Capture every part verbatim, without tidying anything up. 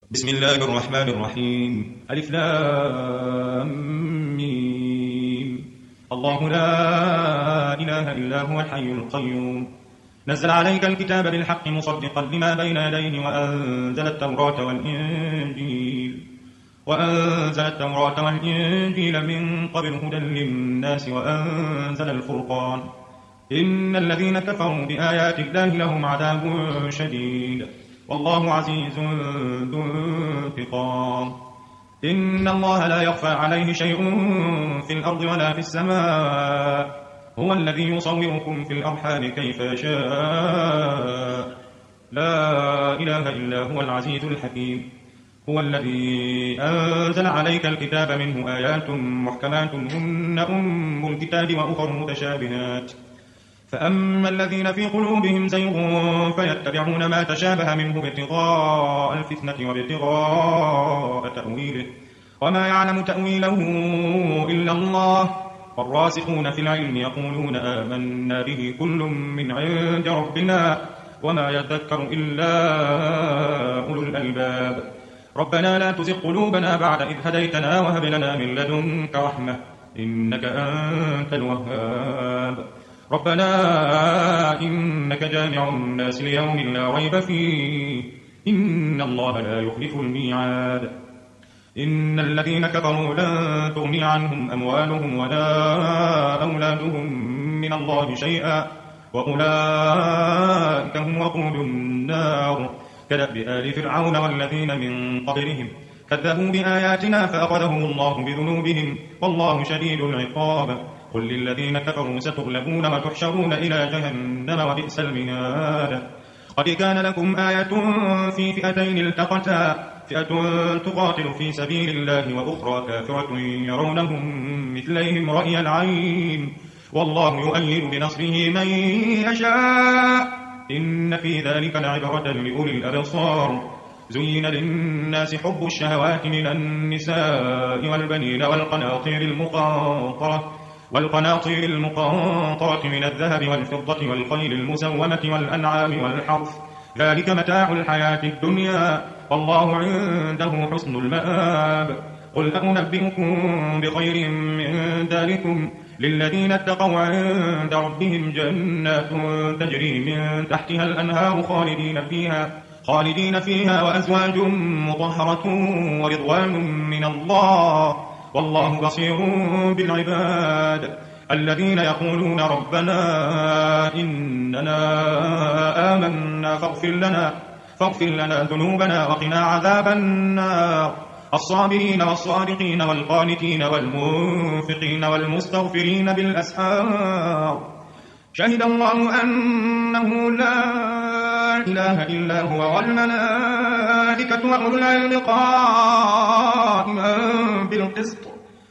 بسم الله الرحمن الرحيم. ألف لام ميم. الله لا إله إلا هو الحي القيوم نزل عليك الكتاب بالحق مصدقا لما بين يديه وأنزل التوراة والإنجيل وأنزل التوراة والإنجيل من قبل هدى للناس وأنزل الفرقان إن الذين كفروا بآيات الله لهم عذاب شديد والله عزيز ذو انتقام. إن الله لا يخفى عليه شيء في الأرض ولا في السماء هو الذي يصوركم في الأرحام كيف يشاء لا إله إلا هو العزيز الحكيم. هو الذي أنزل عليك الكتاب منه آيات محكمات هن أم الكتاب وأخر متشابهات فأما الذين في قلوبهم زيغ فيتبعون ما تشابه منه ابتغاء الفتنة وابتغاء تأويله وما يعلم تأويله إلا الله والراسخون في العلم يقولون آمنا به كل من عند ربنا وما يذكر إلا أولو الألباب. ربنا لا تزغ قلوبنا بعد إذ هديتنا وهب لنا من لدنك رحمة إنك أنت الوهاب. ربنا إنك جامع الناس ليوم لا ريب فيه إن الله لا يخلف الميعاد. إن الذين كفروا لن تغني عنهم أموالهم ولا أولادهم من الله شيئا وأولئك هم وقود النار كدأب آل فرعون والذين من قبلهم كذبوا بآياتنا فأخذهم الله بذنوبهم والله شديد العقاب. قل للذين كفروا ستغلبون وتحشرون إلى جهنم وبئس المهاد. قد كان لكم آية في فئتين التقتا فئة تقاتل في سبيل الله وأخرى كافرة يرونهم مثليهم رأي العين والله يؤيد بنصره من يشاء إن في ذلك لعبرة لأولي الأبصار. زين للناس حب الشهوات من النساء والبنين والقناطير المقنطرة والقناطير المقنطرة من الذهب والفضة والخيل المسومة والأنعام والحرث ذلك متاع الحياة الدنيا والله عنده حسن المآب. قل أنبئكم بخير من ذلكم للذين اتقوا عند ربهم جنات تجري من تحتها الأنهار خالدين فيها خالدين فيها وأزواج مطهرة ورضوان من الله والله بصير بالعباد. الذين يقولون ربنا إننا آمنا فاغفر لنا فاغفر لنا ذنوبنا وقنا عذاب النار. الصابرين والصادقين والقانتين والمنفقين والمستغفرين بالأسحار. شهد الله أنه لا إله إلا هو والملائكة وأولو العلم قائما بالقسط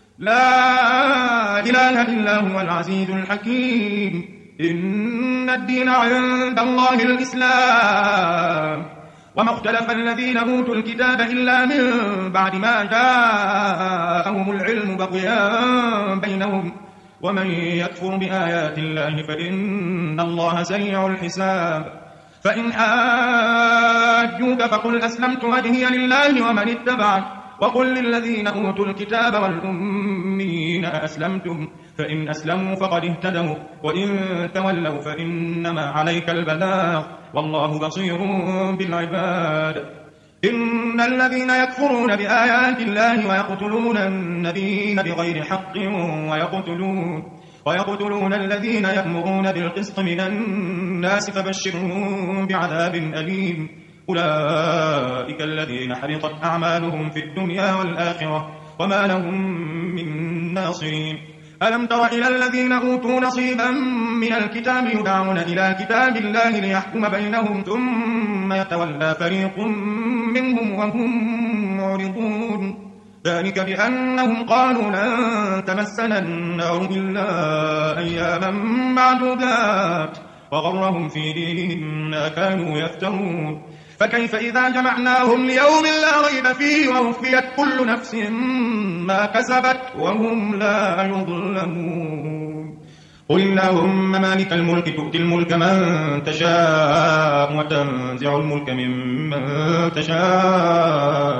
لا إله إلا هو العزيز الحكيم. إن الدين عند الله الإسلام وما اختلف الذين أوتوا الكتاب إلا من بعد ما جاءهم العلم بغيا بينهم ومن يكفر بآيات الله فإن الله سريع الحساب. فإن حاجوك فقل أسلمت وجهي لله ومن اتبعني وقل للذين أوتوا الكتاب والأميين أسلمتم فإن أسلموا فقد اهتدوا وإن تولوا فإنما عليك البلاغ والله بصير بالعباد. إن الذين يكفرون بآيات الله ويقتلون النبيين بغير حق ويقتلون ويقتلون الذين يأمرون بالقسط من الناس فبشرهم بعذاب أليم. أولئك الذين حبطت أعمالهم في الدنيا والآخرة وما لهم من ناصرين. ألم تر إلى الذين أوتوا نصيبا من الكتاب يدعون إلى كتاب الله ليحكم بينهم ثم يتولى فريق منهم وهم معرضون. ذلك بأنهم قالوا لن تمسنا النار إلا أياما معدودات وغرهم في دينهم ما كانوا يفترون. فكيف إذا جمعناهم ليوم لا ريب فيه ووفيت كل نفس ما كسبت وهم لا يظلمون. قل اللهم مالك الملك تؤتي الملك من تشاء وتنزع الملك ممن تشاء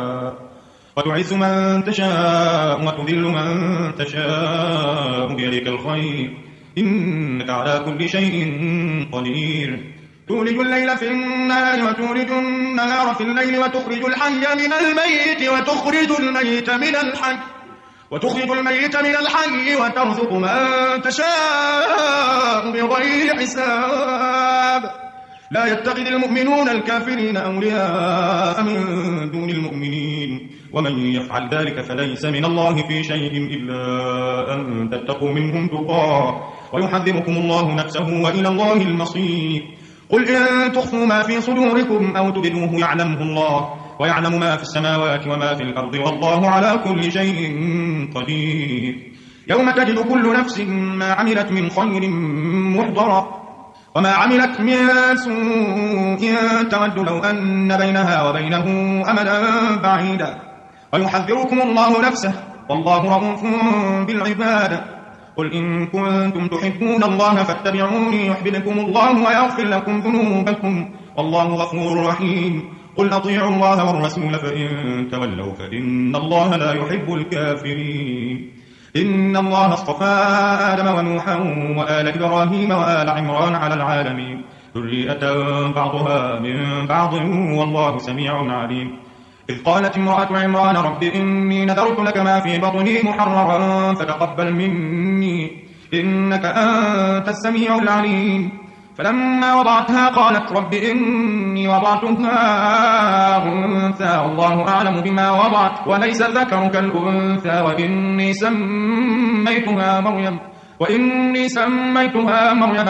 وتعز من تشاء وتذل من تشاء بيدك الخير إنك على كل شيء قدير تولج الليل في النهار وتولج النهار في الليل وتخرج الحي من الميت وتخرج الميت من الحي وتخرج الميت من الحي وترزق من تشاء بغير حساب لا يتخذ المؤمنون الكافرين أولياء من دون المؤمنين ومن يفعل ذلك فليس من الله في شيء إلا أن تتقوا منهم تقاه ويحذركم الله نفسه وإلى الله المصير قل إن تخفوا ما في صدوركم أو تبدوه يعلمه الله ويعلم ما في السماوات وما في الأرض والله على كل شيء قدير يوم تجد كل نفس ما عملت من خير محضرا وما عملت من سوء تود لو أن بينها وبينه أمدا بعيدا ويحذركم الله نفسه والله رؤوف بالعباد قل إن كنتم تحبون الله فاتبعوني يحببكم الله ويغفر لكم ذنوبكم والله غفور رحيم قل أطيعوا الله والرسول فإن تولوا فإن الله لا يحب الكافرين إن الله اصطفى آدم ونوحا وآل إبراهيم وآل عمران على العالمين ذرية بعضها من بعض والله سميع عليم إذ قالت امرأة عمران رب إني نذرت لك ما في بطني محررا فتقبل مني إنك أنت السميع العليم فلما وضعتها قالت رب إني وضعتها أنثى والله أعلم بما وضعت وليس الذكر كالأنثى وإني سميتها مريم وإني سميتها مريم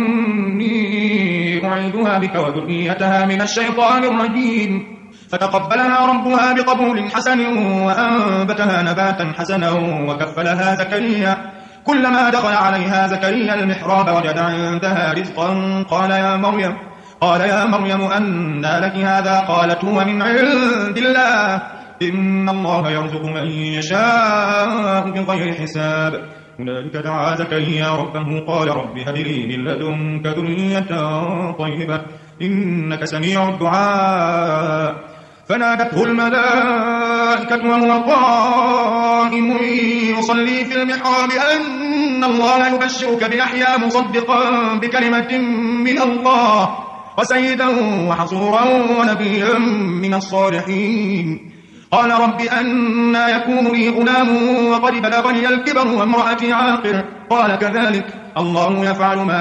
وإني أعيذها بك وذريتها من الشيطان الرجيم فتقبلها ربها بقبول حسن وأنبتها نباتا حسنا وكفلها زكريا كلما دخل عليها زكريا المحراب وجد عندها رزقا قال يا مريم قال يا مريم أنى لك هذا قالت هو من عند الله إن الله يرزق من يشاء بغير حساب هنالك دعا زكريا ربه قال رب هب لي من لدنك ذرية طيبة إنك سميع الدعاء فنادته الملائكة وهو قائم يصلي في المحراب أن الله يبشرك بيحيى مصدقا بكلمة من الله وسيدا وحصورا ونبيا من الصالحين قال رب أنى يكون لي غلام وقد بلغني الكبر وامرأتي عاقر قال كذلك الله يفعل ما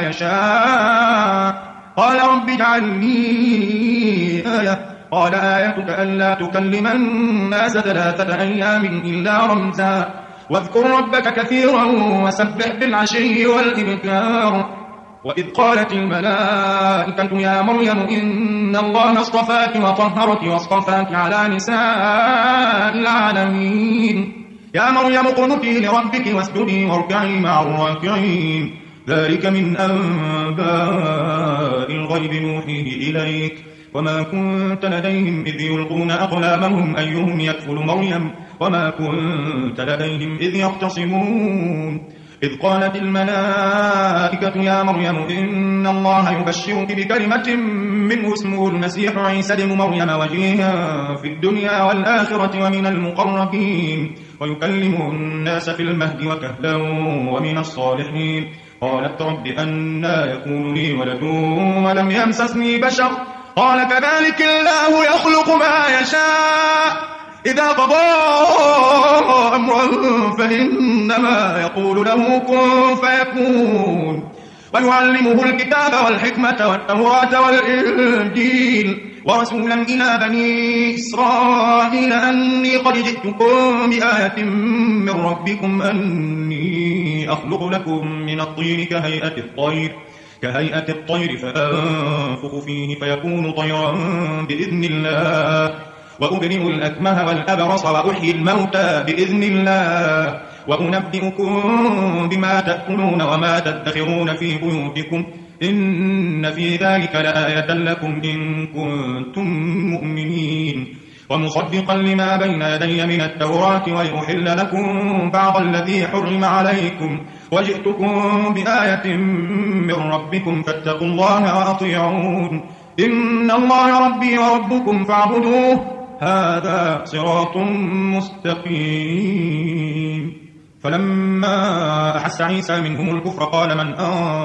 يشاء قال رب اجعل لي آية قال آيتك ألا تكلم الناس ثلاثة أيام إلا رمزا واذكر ربك كثيرا وسبح بالعشي والإبكار وإذ قالت الملائكة يا مريم إن الله اصطفاك وطهرك واصطفاك على نساء العالمين يا مريم اقنتي لربك واسجدي واركعي مع الراكعين ذلك من أنباء الغيب نوحيه إليك وما كنت لديهم إذ يلقون أقلامهم أيهم يكفل مريم وما كنت لديهم إذ يختصمون إذ قالت الملائكة يا مريم إن الله يبشرك بكلمة منه اسمه المسيح عيسى ابن مريم وجيها في الدنيا والآخرة ومن المقربين ويكلم الناس في المهد وكهلا ومن الصالحين قالت رب أنى يكون لي ولد ولم يمسسني بشر قال كذلك الله يخلق ما يشاء إذا قضى أمرا فإنما يقول له كن فيكون ويعلمه الكتاب والحكمة والتوراة والإنجيل ورسولا إلى بني إسرائيل أني قد جئتكم بآية من ربكم أني أخلق لكم من الطين كهيئة الطير كهيئة الطير فأنفخ فيه فيكون طيرا بإذن الله وأبرئ الأكمه والأبرص وأحيي الموتى بإذن الله وأنبئكم بما تأكلون وما تدخرون في بيوتكم إن في ذلك لآية لكم إن كنتم مؤمنين ومصدقا لما بين يدي من التوراة ولأحل لكم بعض الذي حرم عليكم وجئتكم بآية من ربكم فاتقوا الله وأطيعون إن الله ربي وربكم فاعبدوه هذا صراط مستقيم. فلما أحس عيسى منهم الكفر قال من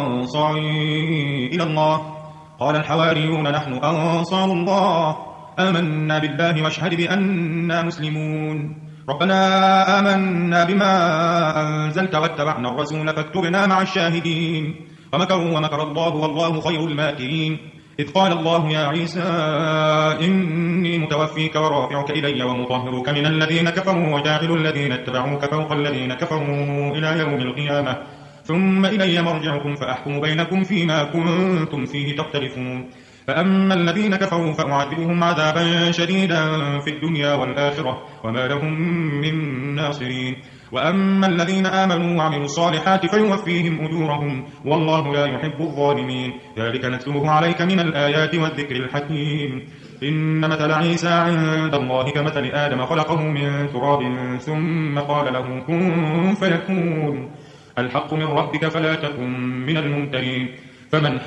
أنصاري إلى الله؟ قال الحواريون نحن أنصار الله، آمنا بالله واشهد بأننا مسلمون. ربنا آمنا بما أنزلت واتبعنا الرسول فاكتبنا مع الشاهدين. ومكروا ومكر الله والله خير الماكرين. إذ قال الله يا عيسى إني متوفيك ورافعك إلي ومطهرك من الذين كفروا وجاعل الذين اتبعوك فوق الذين كفروا إلى يوم القيامة ثم إلي مرجعكم فأحكم بينكم فيما كنتم فيه تختلفون. فأما الذين كفروا فأعذبهم عذابا شديدا في الدنيا والآخرة وما لهم من ناصرين. وأما الذين آمنوا وعملوا الصالحات فيوفيهم أجورهم والله لا يحب الظالمين. ذلك نتلوه عليك من الآيات والذكر الحكيم. إن مثل عيسى عند الله كمثل آدم خلقه من تراب ثم قال له كن فيكون. الحق من ربك فلا تكن من الممترين. فمن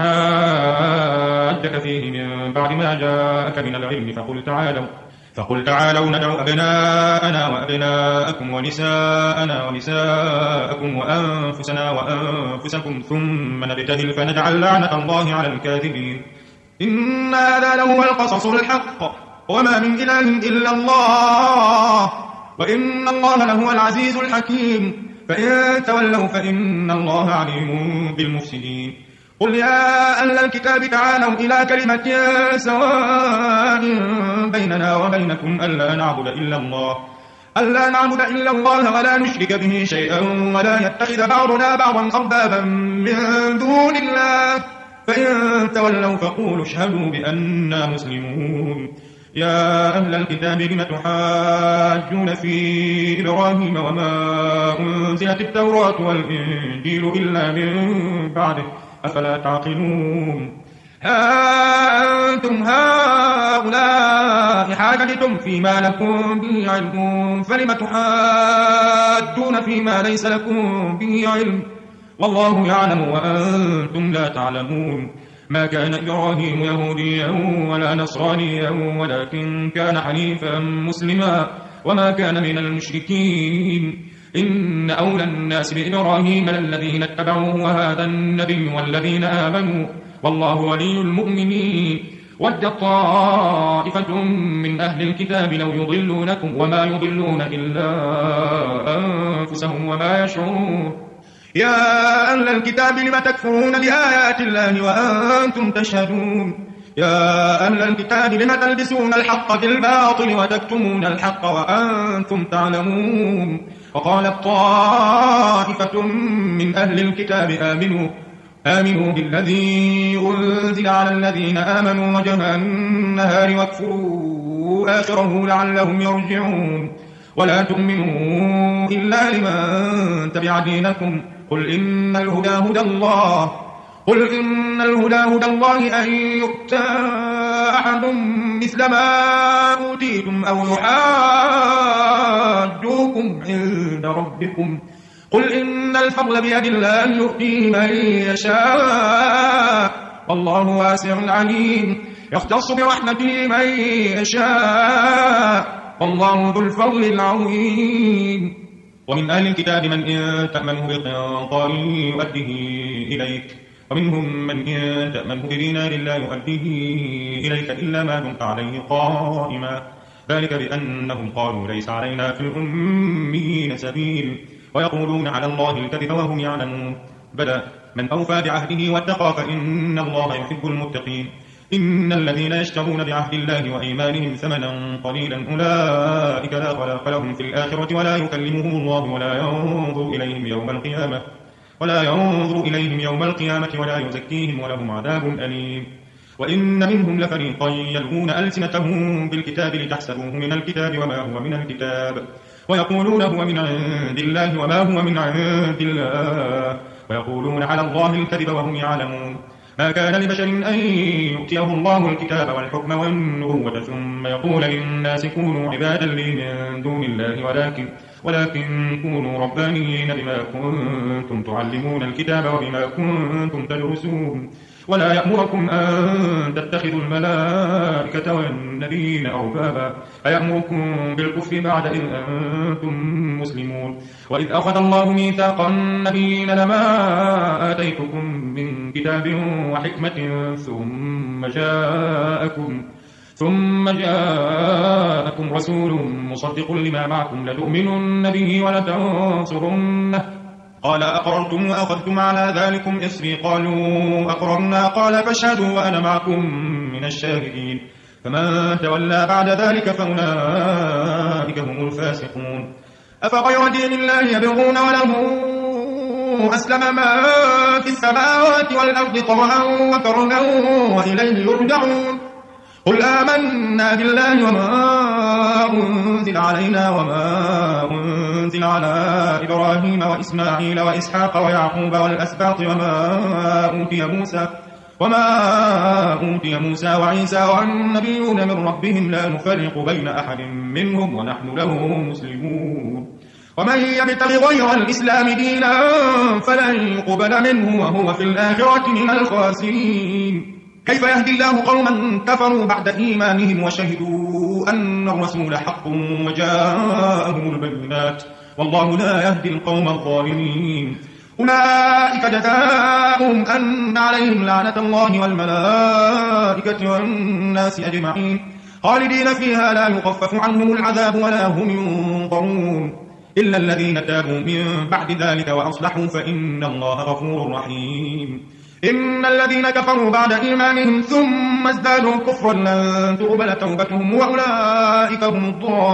حاجك فيه من بعد ما جاءك من العلم فقل تعالوا فقل تعالوا ندعو أبناءنا وأبناءكم ونساءنا ونساءكم وأنفسنا وأنفسكم ثم نبتهل فنجعل لعنة الله على الكاذبين. إن هذا لهو القصص الحق وما من إله إلا الله وإن الله لهو العزيز الحكيم. فإن تولوا فإن الله عليم بالمفسدين. قل يا أهل الكتاب تعالوا إلى كلمة سواء بيننا وبينكم ألا نعبد إلا الله ألا نعبد إلا الله ولا نشرك به شيئا ولا يتخذ بعضنا بعضا أربابا من دون الله. فإن تولوا فقولوا اشهدوا بأننا مسلمون. يا أهل الكتاب لم تحاجون في إبراهيم وما أنزلت التوراة والإنجيل إلا من بعده أفلا تعقلون. ها أنتم هؤلاء حاججتم فيما لكم به علم فلم تحاجون فيما ليس لكم به علم والله يعلم وأنتم لا تعلمون. ما كان إبراهيم يهوديا ولا نصرانيا ولكن كان حنيفا مسلما وما كان من المشركين. إن أولى الناس بإبراهيم للذين اتبعوه وهذا النبي والذين آمنوا والله ولي المؤمنين. ود طائفة من أهل الكتاب لو يضلونكم وما يضلون إلا أنفسهم وما يشعرون. يا أهل الكتاب لم تكفرون بآيات الله وأنتم تشهدون. يا أهل الكتاب لم تلبسون الحق بالباطل وتكتمون الحق وأنتم تعلمون. وقالت طائفة من أهل الكتاب آمنوا آمنوا بالذي أنزل على الذين آمنوا وجه النهار واكفروا آخره لعلهم يرجعون. ولا تؤمنوا إلا لمن تبع دينكم قل إن الهدى هدى الله قل إن الهدى هدى الله أن يؤتى أحد مثل ما أوتيتم أو يحاجوكم عند ربكم قل إن الفضل بيد الله يؤتيه من يشاء والله واسع عليم. يختص برحمته من يشاء والله ذو الفضل العظيم. ومن أهل الكتاب من إن تأمنه بقنطار يؤديه إليك ومنهم من إن تأمنه بدينار لا يؤديه إليك إلا ما دمت عليه قائما. ذلك بأنهم قالوا ليس علينا في الأميين سبيل ويقولون على الله الكذب وهم يعلمون. بلى من أوفى بعهده واتقى فإن الله يحب المتقين. إن الذين يشترون بعهد الله وإيمانهم ثمنا قليلا أولئك لا خلاق لهم في الآخرة ولا يكلمهم الله ولا ينظر إليهم يوم القيامة ولا ينظر إليهم يوم القيامة ولا يزكيهم ولهم عذاب أليم. وإن منهم لفريقا يلوون ألسنتهم بالكتاب لتحسبوه من الكتاب وما هو من الكتاب ويقولون هو من عند الله وما هو من عند الله ويقولون على الله الكذب وهم يعلمون. ما كان لبشر أن يؤتيه الله الكتاب والحكم والنبوة ثم يقول للناس كونوا عبادا لي من دون الله ولكن ولكن كونوا ربانيين بما كنتم تعلمون الكتاب وبما كنتم تدرسون. ولا يأمركم أن تتخذوا الملائكة والنبيين أربابا أيأمركم بالكفر بعد إذ أنتم مسلمون وإذ أخذ الله ميثاق النبيين لما آتيتكم من كتاب وحكمة ثم جاءكم ثم جاءكم رسول مصدق لما معكم لتؤمنن به ولتنصرنه قال أقررتم وأخذتم على ذلكم إصري قالوا أقررنا قال فاشهدوا وأنا معكم من الشاهدين فمن تولى بعد ذلك فأولئك هم الفاسقون أفغير دين الله يبغون وله أسلم ما في السماوات والأرض طوعا وكرها وإليه يرجعون قل آمنا بالله وما أنزل علينا وما أنزل على إبراهيم وإسماعيل وإسحاق ويعقوب والأسباط وما أوتي موسى وما أوتي موسى وعيسى والنبيون من ربهم لا نفرق بين أحد منهم ونحن له مسلمون ومن يبتغ غير الإسلام دينا فلن يقبل منه وهو في الآخرة من الخاسرين كيف يهدي الله قوما كفروا بعد إيمانهم وشهدوا أن الرسول حق وجاءهم البينات والله لا يهدي القوم الظالمين أولئك جزاؤهم أن عليهم لعنة الله والملائكة والناس أجمعين خالدين فيها لا يخفف عنهم العذاب ولا هم ينظرون إلا الذين تابوا من بعد ذلك وأصلحوا فإن الله غفور رحيم إن الذين كفروا بعد إيمانهم ثم ازدادوا كفرا لن تقبل توبتهم وأولئك هم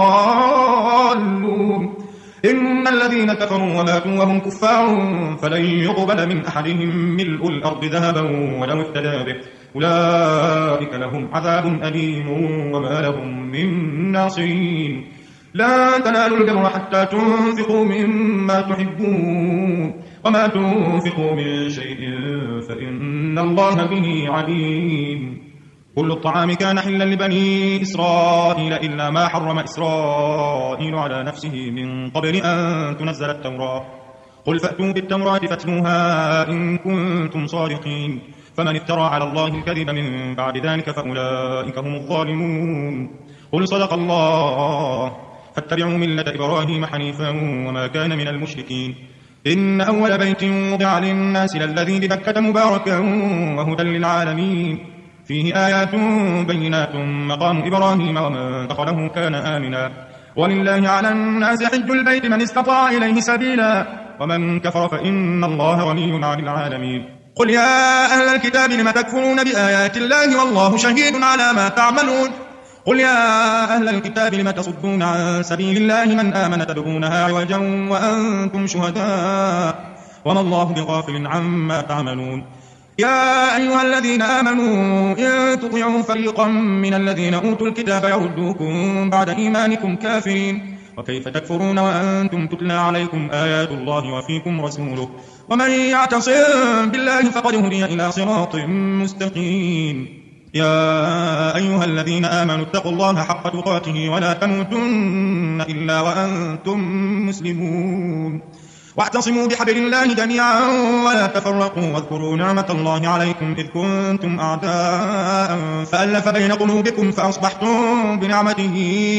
الضالون إن الذين كفروا وماتوا وهم كفار فلن يقبل من أحدهم ملء الأرض ذهبا ولو افتدى به أولئك لهم عذاب أليم وما لهم من ناصرين لا تنالوا البر حتى تنفقوا مما تحبون وما تنفقوا من شيء فإن الله به عليم كل الطعام كان حلا لبني إسرائيل إلا ما حرم إسرائيل على نفسه من قبل أن تنزل التوراة قل فأتوا بالتوراة فاتلوها إن كنتم صادقين فمن افترى على الله الكذب من بعد ذلك فأولئك هم الظالمون قل صدق الله فاتبعوا ملة إبراهيم حنيفا وما كان من المشركين إن أول بيت وضع للناس للذي ببكة مباركا وهدى للعالمين فيه آيات بينات مقام إبراهيم ومن دخله كان آمنا ولله على الناس حج البيت من استطاع إليه سبيلا ومن كفر فإن الله غني عن العالمين قل يا أهل الكتاب لم تكفرون بآيات الله والله شهيد على ما تعملون قل يا أهل الكتاب لم تصدون عن سبيل الله من آمن تبغونها عوجا وأنتم شهداء وما الله بغافل عما تعملون يا أيها الذين آمنوا إن تطيعوا فريقا من الذين أوتوا الكتاب يردوكم بعد إيمانكم كافرين وكيف تكفرون وأنتم تتلى عليكم آيات الله وفيكم رسوله ومن يعتصم بالله فقد هدي إلى صراط مستقيم يا أيها الذين آمنوا اتقوا الله حق تقاته ولا تموتن إلا وأنتم مسلمون واعتصموا بحبل الله جميعا ولا تفرقوا واذكروا نعمة الله عليكم إذ كنتم أعداء فألف بين قلوبكم فأصبحتم بنعمته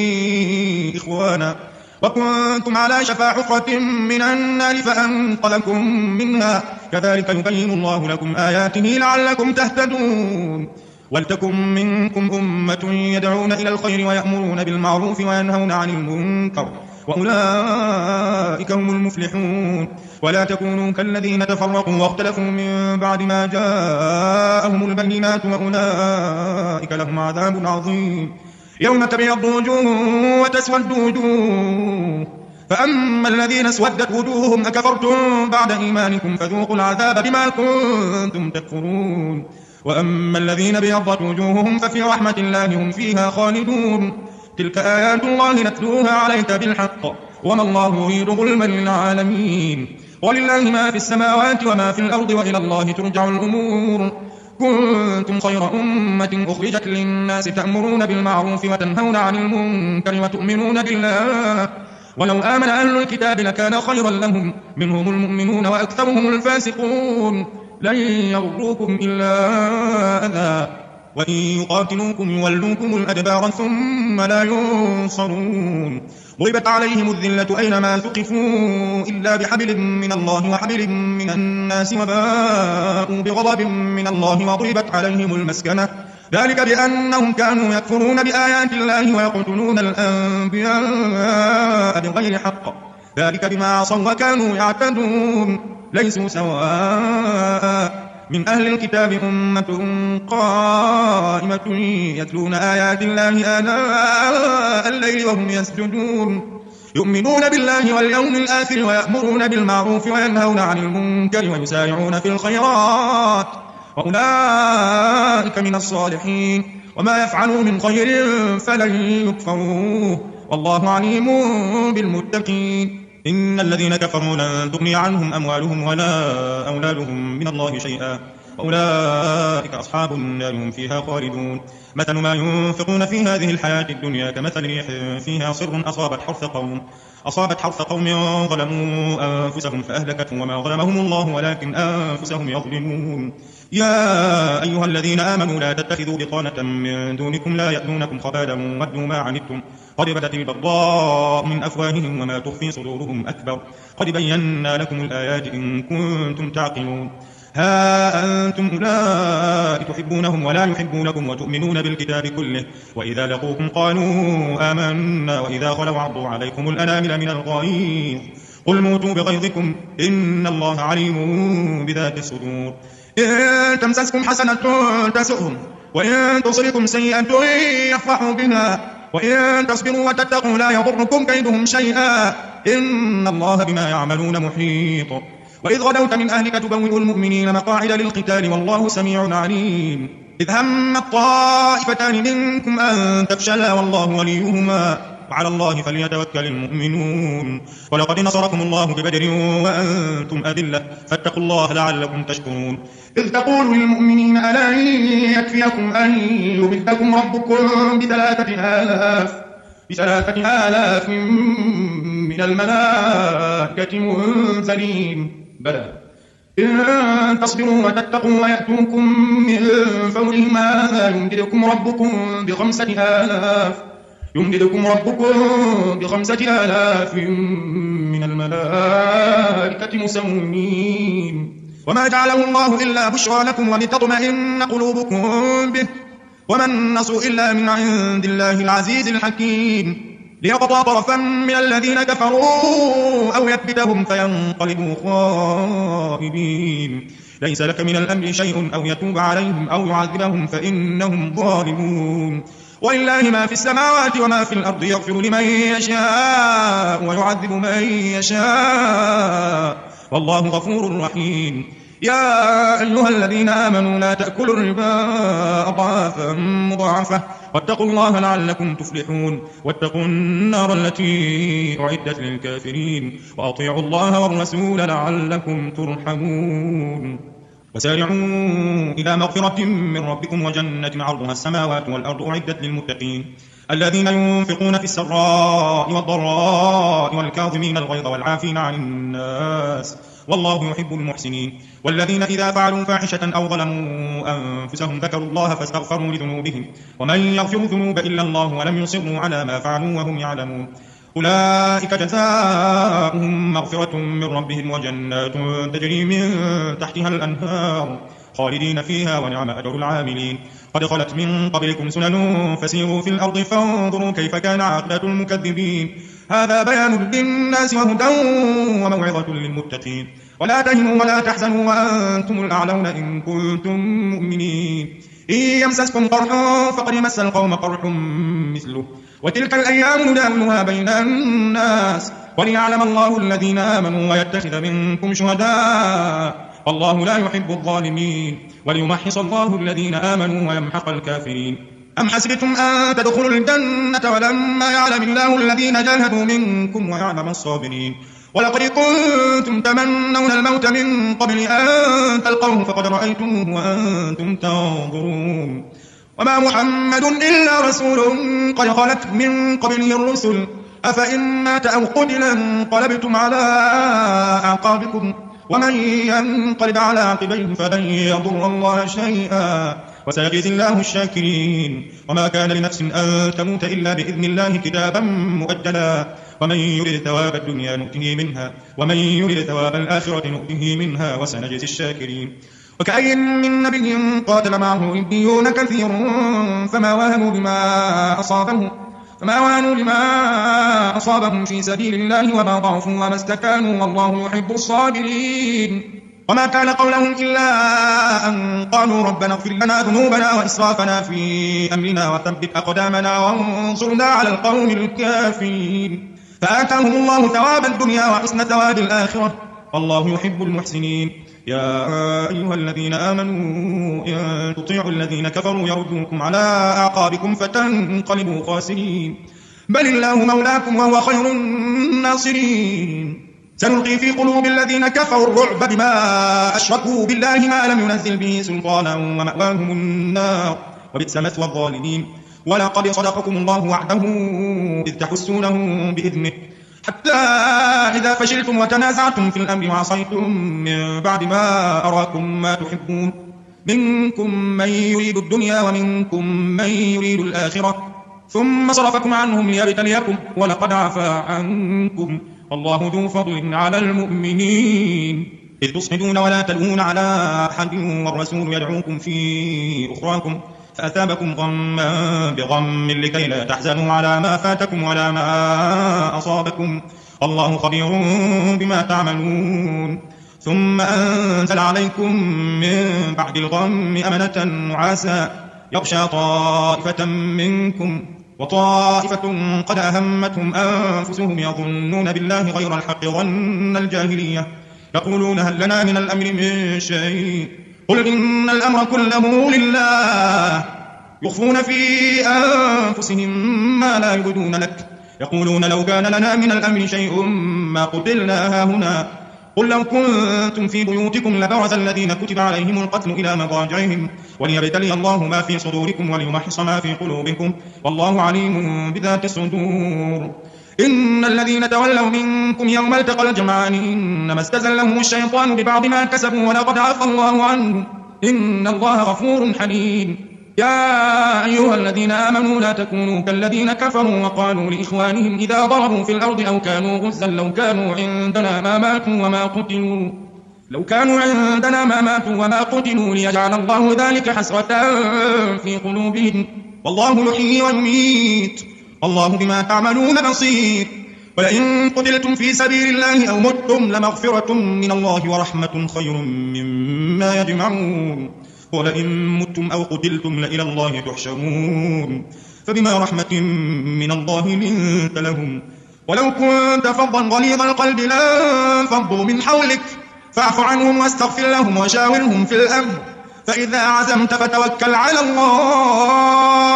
إخوانا وكنتم على شفا حفرة من النار فأنقذكم منها كذلك يبين الله لكم آياته لعلكم تهتدون ولتكن منكم أمة يدعون إلى الخير ويأمرون بالمعروف وينهون عن المنكر وأولئك هم المفلحون ولا تكونوا كالذين تفرقوا واختلفوا من بعد ما جاءهم البينات وأولئك لهم عذاب عظيم يوم تبيض وجوه وتسود وجوه فأما الذين اسودت وجوههم أكفرتم بعد إيمانكم فذوقوا العذاب بما كنتم تكفرون وأما الذين بيضت وجوههم ففي رحمة الله هم فيها خالدون تلك آيات الله نتلوها عليك بالحق وما الله يريد ظلما للعالمين ولله ما في السماوات وما في الأرض وإلى الله ترجع الأمور كنتم خير أمة أخرجت للناس تأمرون بالمعروف وتنهون عن المنكر وتؤمنون بالله ولو آمن أهل الكتاب لكان خيرا لهم منهم المؤمنون وأكثرهم الفاسقون لن يضروكم إلا أذى وإن يقاتلوكم يولوكم الأدبار ثم لا ينصرون ضربت عليهم الذلة أينما ثقفوا إلا بحبل من الله وحبل من الناس وباءوا بغضب من الله وضربت عليهم المسكنة ذلك بأنهم كانوا يكفرون بآيات الله ويقتلون الأنبياء بغير حق ذلك بما عصوا وكانوا يعتدون ليسوا سواء من أهل الكتاب أمة قائمة يتلون آيات الله آناء الليل وهم يسجدون يؤمنون بالله واليوم الآخر ويأمرون بالمعروف وينهون عن المنكر ويسارعون في الخيرات وأولئك من الصالحين وما يفعلوا من خير فلن يكفروه والله عليم بالمتقين إن الذين كفروا لن تغني عنهم أموالهم ولا أولادهم من الله شيئا وأولئك أصحاب النار هم فيها خالدون مثل ما ينفقون في هذه الحياة الدنيا كمثل ريح فيها صر أصابت حرث قوم أصابت حرث قوم ظلموا أنفسهم فأهلكتهم وما ظلمهم الله ولكن أنفسهم يظلمون يا أيها الذين آمنوا لا تتخذوا بطانة من دونكم لا يأتونكم خبالا ودوا ما عنتم قد بدت البغضاء من أفواههم وما تخفي صدورهم أكبر قد بينا لكم الآيات إن كنتم تعقلون ها أنتم أولئك تحبونهم ولا يحبونكم وتؤمنون بالكتاب كله وإذا لقوكم قالوا آمنا وإذا خلوا عضوا عليكم الأنامل من الغيظ قل موتوا بغيظكم إن الله عليم بذات الصدور إن تمسسكم حسنة تسؤهم وإن تصلكم سيئة يفرحوا بها وإن تصبروا وتتقوا لا يضركم كيدهم شيئا إن الله بما يعملون محيط وإذ غدوت من أهلك تبوئ المؤمنين مقاعد للقتال والله سميع عليم إذ هم الطائفتان منكم أن تفشلا والله وليهما وعلى الله فليتوكل المؤمنون ولقد نصركم الله ببدر وأنتم أذلة فاتقوا الله لعلكم تشكرون إذ تقول للمؤمنين ألا يكفيكم أن يمدكم ربكم بثلاثة آلاف بثلاثة آلاف من الملائكة منزلين بلى إن تصبروا وتتقوا ويأتوكم من فورهم هذا يمددكم ربكم بخمسة آلاف يمددكم ربكم بخمسة آلاف من الملائكة مسومين وما جعله الله إلا بشرى لكم ولتطمئن قلوبكم به وما النصر إلا من عند الله العزيز الحكيم ليقطع طرفا من الذين كفروا أو يكبتهم فينقلبوا خائبين ليس لك من الأمر شيء أو يتوب عليهم أو يعذبهم فإنهم ظالمون ولله ما في السماوات وما في الأرض يغفر لمن يشاء ويعذب من يشاء والله غفور رحيم يا أيها الذين آمنوا لا تأكلوا الربا أضعافا مضاعفة واتقوا الله لعلكم تفلحون واتقوا النار التي أعدت للكافرين وأطيعوا الله والرسول لعلكم ترحمون وسارعوا إلى مغفرة من ربكم وجنة عرضها السماوات والأرض أعدت للمتقين الذين ينفقون في السراء والضراء والكاظمين الغيظ والعافين عن الناس والله يحب المحسنين والذين إذا فعلوا فاحشة أو ظلموا أنفسهم ذكروا الله فاستغفروا لذنوبهم ومن يغفر الذنوب إلا الله ولم يصروا على ما فعلوا وهم يعلمون أولئك جزاؤهم مغفرة من ربهم وجنات تجري من تحتها الأنهار خالدين فيها ونعم أجر العاملين قد خلت من قبلكم سنن فسيروا في الأرض فانظروا كيف كان عاقبة المكذبين هذا بيان للناس وهدى وموعظة للمتقين ولا تهنوا ولا تحزنوا وأنتم الأعلون إن كنتم مؤمنين إن يمسسكم قرح فقد مس القوم قرح مثله وتلك الأيام نداولها بين الناس وليعلم الله الذين آمنوا ويتخذ منكم شهداء والله لا يحب الظالمين وليمحص الله الذين آمنوا ويمحق الكافرين أم حسبتم أن تدخلوا الجنة ولما يعلم الله الذين جاهدوا منكم ويعلم الصابرين ولقد كنتم تمنون الموت من قبل أن تلقوه فقد رأيتموه وأنتم تنظرون وما محمد إلا رسول قد خلت من قبله الرسل أفإن مات أو قتل انقلبتم على أعقابكم ومن ينقلب على عقبيه فلن يضر الله شيئا وسيجزي الله الشاكرين. وما كان لنفس أن تموت إلا بإذن الله كتابا مؤجلا ومن يرد ثواب الدنيا نؤته منها ومن يرد ثواب الآخرة نؤته منها وسنجزي الشاكرين. وكأي من نبي قاتل معه ربيون كثير فما وهنوا بما أصابهم فما وهنوا لما أصابهم في سبيل الله وما ضعفوا وما استكانوا والله يحب الصابرين. وما كان قولهم إلا أن قالوا ربنا اغفر لنا ذنوبنا وإسرافنا في أمرنا وثبت أقدامنا وانصرنا على القوم الكافرين. فآتاهم الله ثواب الدنيا وحسن ثواب الآخرة والله يحب المحسنين. يا أيها الذين آمنوا إن تطيعوا الذين كفروا يردوكم على أعقابكم فتنقلبوا خاسرين بل الله مولاكم وهو خير الناصرين. سنلقي في قلوب الذين كفروا الرعب بما أشركوا بالله ما لم ينزل به سلطانا ومأواهم النار وبئس مثوى الظالمين. ولقد صدقكم الله وعده إذ تحسونهم بإذنه حتى إذا فشلتم وتنازعتم في الأمر وعصيتم من بعد ما أراكم ما تحبون منكم من يريد الدنيا ومنكم من يريد الآخرة ثم صرفكم عنهم ليبتليكم ولقد عفا عنكم والله ذو فضل على المؤمنين. إذ تصعدون ولا تلوون على أحد والرسول يدعوكم في أخراكم فأثابكم غما بغم لكي لا تحزنوا على ما فاتكم ولا ما أصابكم الله خبير بما تعملون. ثم أنزل عليكم من بعد الغم أمنة نعاسا يغشى طائفة منكم وطائفة قد أهمتهم أنفسهم يظنون بالله غير الحق ظن الجاهلية يقولون هل لنا من الأمر من شيء قل إن الأمر كله لله يخفون في أنفسهم ما لا يبدون لك يقولون لو كان لنا من الأمر شيء ما قتلنا هاهنا قل لو كنتم في بيوتكم لبرز الذين كتب عليهم القتل إلى مضاجعهم وليبتلي الله ما في صدوركم وليمحص ما في قلوبكم والله عليم بذات الصدور. إن الذين تولوا منكم يوم التقى الجمعان إنما استزلهم الشيطان ببعض ما كسبوا ولقد عفى الله عنهم إن الله غفور حليم. يا أيها الذين آمنوا لا تكونوا كالذين كفروا وقالوا لإخوانهم إذا ضربوا في الأرض أو كانوا غزا لو كانوا عندنا ما ماتوا وما قتلوا لو كانوا عندنا ما ماتوا وما قتلوا ليجعل الله ذلك حسرة في قلوبهم والله يحيي ويميت والله بما تعملون بصير. ولئن قتلتم في سبيل الله أو متم لمغفرة من الله ورحمة خير مما يجمعون. ولئن متم أو قتلتم لإلى الله تحشرون فبما رحمة من الله لنت لهم ولو كنت فظا غليظ القلب لانفضوا من حولك فاعف عنهم واستغفر لهم وشاورهم في الأمر فإذا عزمت فتوكل على الله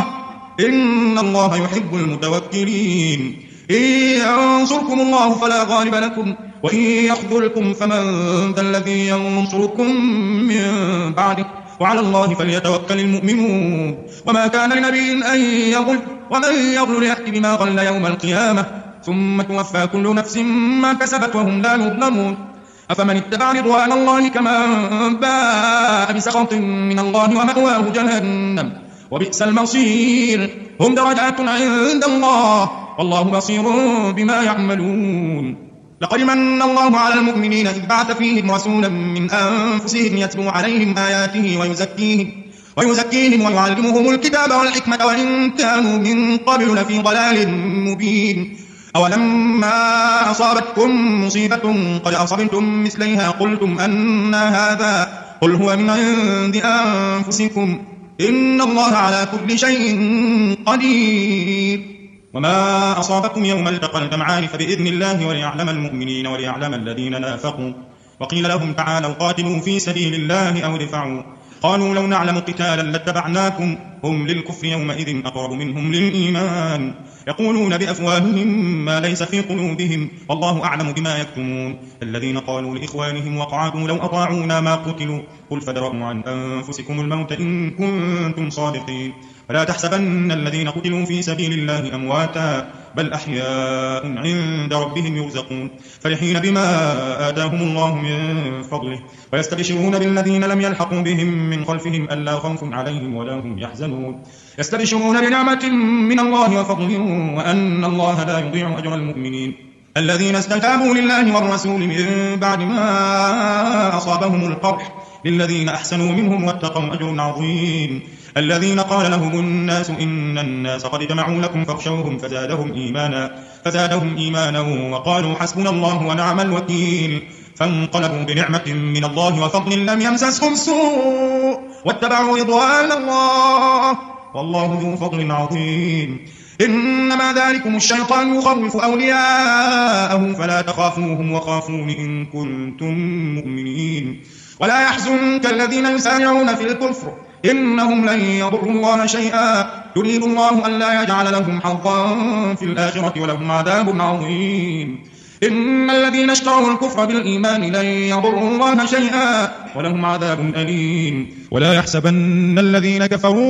إن الله يحب المتوكلين. إن ينصركم الله فلا غالب لكم وإن يخذلكم فمن ذا الذي ينصركم من بعده وعلى الله فليتوكل المؤمنون. وما كان لنبي أن يغل ومن يغل يأتي بما غل يوم القيامة ثم توفى كل نفس ما كسبت وهم لا يظلمون. أفمن اتبع رضوان الله كمن باء بسخط من الله ومأواه جهنم وبئس المصير. هم درجات عند الله والله بصير بما يعملون. لقد من الله على المؤمنين إذ بعث فيهم رسولا من أنفسهم يتلو عليهم آياته ويزكيهم ويزكيهم ويعلمهم الكتاب والحكمة وإن كانوا من قبل لفي ضلال مبين. أولما أصابتكم مصيبة قد أصبتم مثليها قلتم أن هذا قل هو من عند أنفسكم إن الله على كل شيء قدير. وما أصابكم يوم التقى الجمعان فبإذن الله وليعلم المؤمنين وليعلم الذين نافقوا. وقيل لهم تعالوا قاتلوا في سبيل الله أو ادفعوا قالوا لو نعلم قتالا لاتبعناكم هم للكفر يومئذ أقرب منهم للإيمان يقولون بأفواههم ما ليس في قلوبهم والله أعلم بما يكتمون. الذين قالوا لإخوانهم وقعدوا لو أطاعونا ما قتلوا قل فادرءوا عن أنفسكم الموت إن كنتم صادقين. ولا تحسبن الذين قتلوا في سبيل الله أمواتا بل أحياء عند ربهم يرزقون فرحين بما آتاهم الله من فضله ويستبشرون بالذين لم يلحقوا بهم من خلفهم ألا خوف عليهم ولا هم يحزنون يستبشرون بنعمة من الله وفضل وأن الله لا يضيع أجر المؤمنين الذين استجابوا لله والرسول من بعد ما أصابهم القرح للذين أحسنوا منهم واتقوا أجر عظيم الذين قال لهم الناس إن الناس قد جمعوا لكم فاخشوهم فزادهم إيمانا فزادهم إيمانا وقالوا حسبنا الله ونعم الوكيل فانقلبوا بنعمة من الله وفضل لم يمسسهم سوء واتبعوا رضوان الله والله ذو فضل عظيم إنما ذلكم الشيطان يخوف أولياءه فلا تخافوهم وخافون إن كنتم مؤمنين ولا يحزنك الذين يسارعون في الكفر إنهم لن يضروا الله شيئا يريد الله ألا يجعل لهم حظا في الآخرة ولهم عذاب عظيم إن الذين اشتروا الكفر بالإيمان لن يضروا الله شيئا ولهم عذاب أليم ولا يحسبن الذين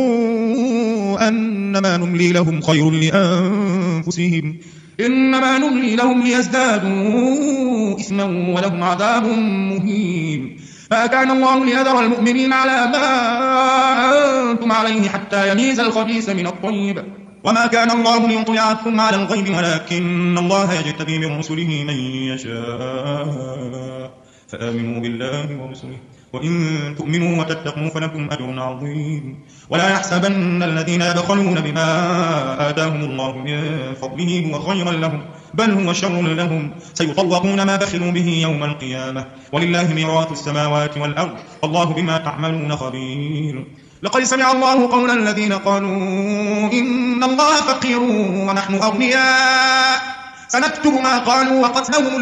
كفروا أنما نملي لهم خير لأنفسهم إنما نملي لهم ليزدادوا إثما ولهم عذاب مهين ما كان الله ليذر المؤمنين على ما أنتم عليه حتى يميز الخبيث من الطيب وما كان الله ليطلعكم على الغيب ولكن الله يجتبي من رسله من يشاء فآمنوا بالله ورسله وإن تؤمنوا وتتقوا فلكم أجر عظيم ولا يحسبن الذين يبخلون بما آتاهم الله من فضله هو خيرا لهم بل هو شر لهم سيطوقون ما بخلوا به يوم القيامة ولله ميراث السماوات والأرض والله بما تعملون خبير لقد سمع الله قول الذين قالوا إن الله فقير ونحن أغنياء سنكتب ما قالوا وقتلهم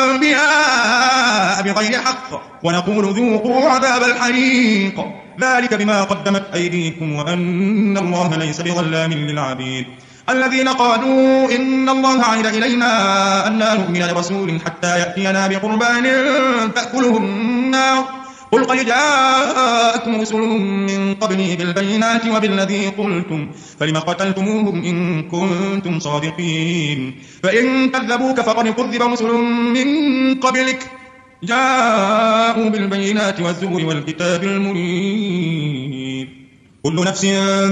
الأنبياء بغير حق ونقول ذوقوا عذاب الحريق ذلك بما قدمت أيديكم وأن الله ليس بظلام للعبيد الذين قالوا إن الله عهد إلينا أن لا نؤمن لرسول حتى يأتينا بقربان تأكله النار قل قد جاءتكم رسل من قبلي بالبينات وبالذي قلتم فلم قتلتموهم إن كنتم صادقين فإن كذبوك فقد كذب رسل من قبلك جاءوا بالبينات والزبر والكتاب المنير كل نفس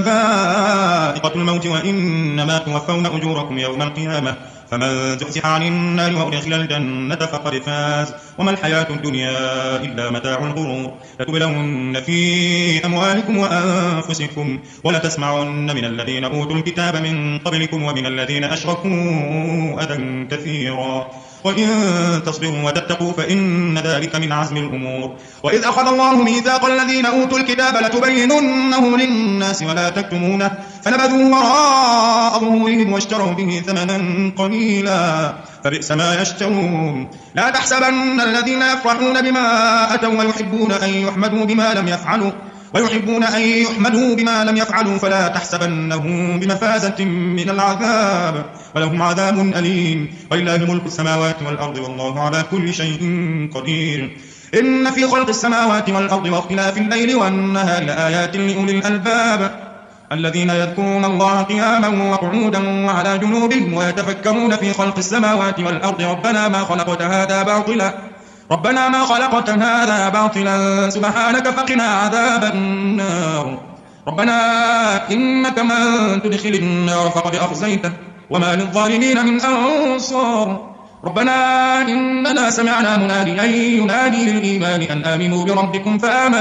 ذائقة الموت وإنما توفون أجوركم يوم القيامة فمن زحزح عن النار وأدخل الجنة فقد فاز وما الحياة الدنيا إلا متاع الغرور لتبلون في أموالكم وأنفسكم ولتسمعن من الذين أوتوا الكتاب من قبلكم ومن الذين أشركوا أذى كثيرا وإن تصبروا وتتقوا فإن ذلك من عزم الأمور وإذ أخذ الله ميثاق الذين أوتوا الكتاب لتبيننه للناس ولا تكتمونه فنبذوا وراء ظهورهم واشتروا به ثمنا قليلا فبئس ما يشترون لا تحسبن الذين يفرحون بما أتوا ويحبون أن يحمدوا بما لم يفعلوا ويحبون أن يحمدوا بما لم يفعلوا فلا تحسبنهم بمفازة من العذاب ولهم عذاب أليم ولله ملك السماوات والأرض والله على كل شيء قدير إن في خلق السماوات والأرض واختلاف الليل والنهار لآيات لأولي الألباب الذين يذكرون الله قياما وقعودا وعلى جنوبهم ويتفكرون في خلق السماوات والأرض ربنا ما خلقت هذا باطلا ربنا ما خلقت هذا باطلا سبحانك فقنا عذاب النار ربنا إنك من تدخل النار فقد أخزيته وما للظالمين من أنصار ربنا إننا سمعنا مناديا ينادي للإيمان أن آمنوا بربكم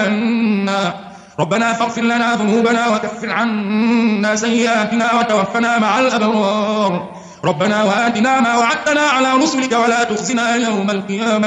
فآمنا ربنا فاغفر لنا ذنوبنا وكفر عنا سيئاتنا وتوفنا مع الأبرار ربنا وآتنا ما وعدتنا على رسلك ولا تخزنا يوم القيامة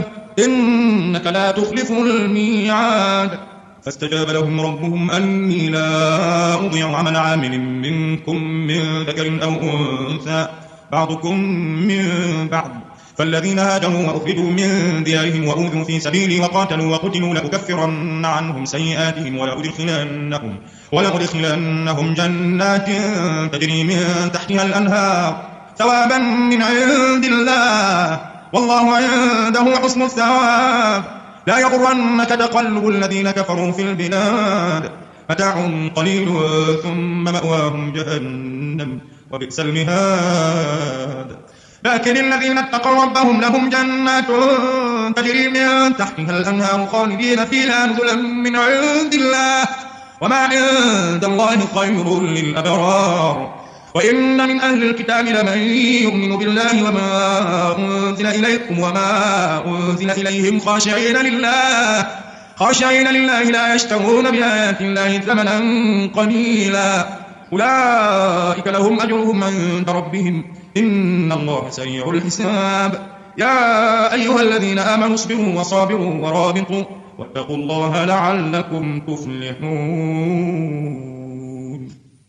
إنك لا تخلف الميعاد فاستجاب لهم ربهم أني لا أضيع عمل عامل منكم من ذكر أو أنثى بعضكم من بعض فالذين هاجروا وأخرجوا من ديارهم وأوذوا في سبيلي وقاتلوا وقتلوا لأكفرن عنهم سيئاتهم ولأدخلنهم, ولأدخلنهم جنات تجري من تحتها الأنهار ثوابا من عند الله والله عنده حسن الثواب لا يغرنك تقلب الذين كفروا في البلاد متاع قليل ثم مأواهم جهنم وبئس المهاد. لكن الذين اتقوا ربهم لهم جنات تجري من تحتها الأنهار خالدين فيها نزلا من عند الله وما عند الله خير للأبرار. وإن من أهل الكتاب لمن يؤمن بالله وما أنزل إليكم وما أنزل إليهم خاشعين لله خاشعين لله لا يشترون بآيات الله ثمنا قليلا أولئك لهم أجرهم عند ربهم إن الله سريع الحساب. يا أيها الذين آمنوا اصبروا وصابروا ورابطوا واتقوا الله لعلكم تفلحون.